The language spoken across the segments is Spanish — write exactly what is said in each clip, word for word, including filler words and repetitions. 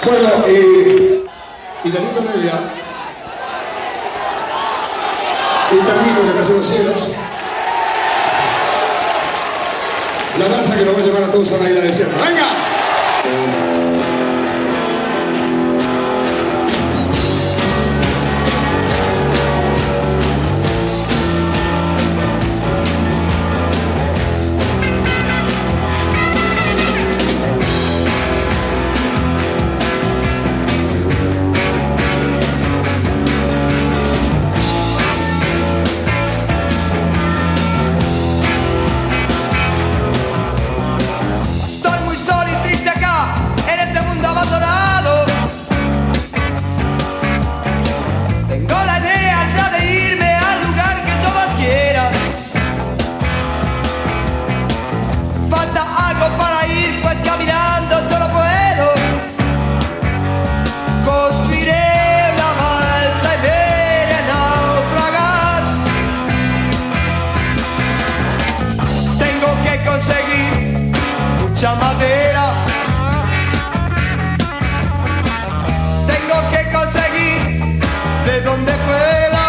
Bueno, eh, Italito Nevia, el Carlito de Casa de los Cielos, la danza que nos va a llevar a todos a la isla desierta. ¡Venga! Para ir, pues caminando solo puedo. Construiré una balsa y veré naufragar. Tengo que conseguir mucha madera. Tengo que conseguir de donde pueda.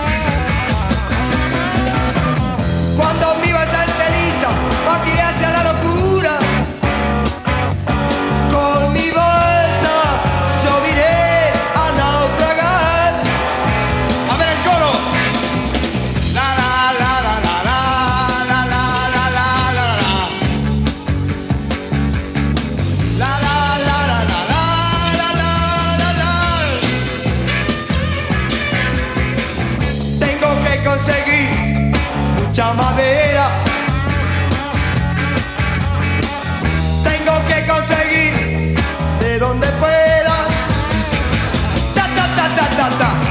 Cuando mi balsa esté lista, partiré hacia la locura. Con mi bolsa yo iré a naufragar. A ver el coro. La la la la la la la la la la la la la. La la la la la la la la la. Tengo que conseguir mucha madera. Tengo que conseguir de donde pueda. Ta ta ta ta ta ta.